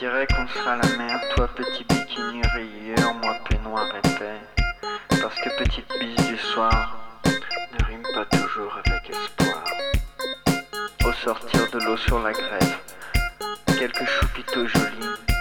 dirais qu'on sera la mer, toi petit bikini rayeur, moi peignoir épais. Parce que petite bise du soir ne rime pas toujours avec espoir. Au sortir de l'eau sur la grève, quelques choupitos jolis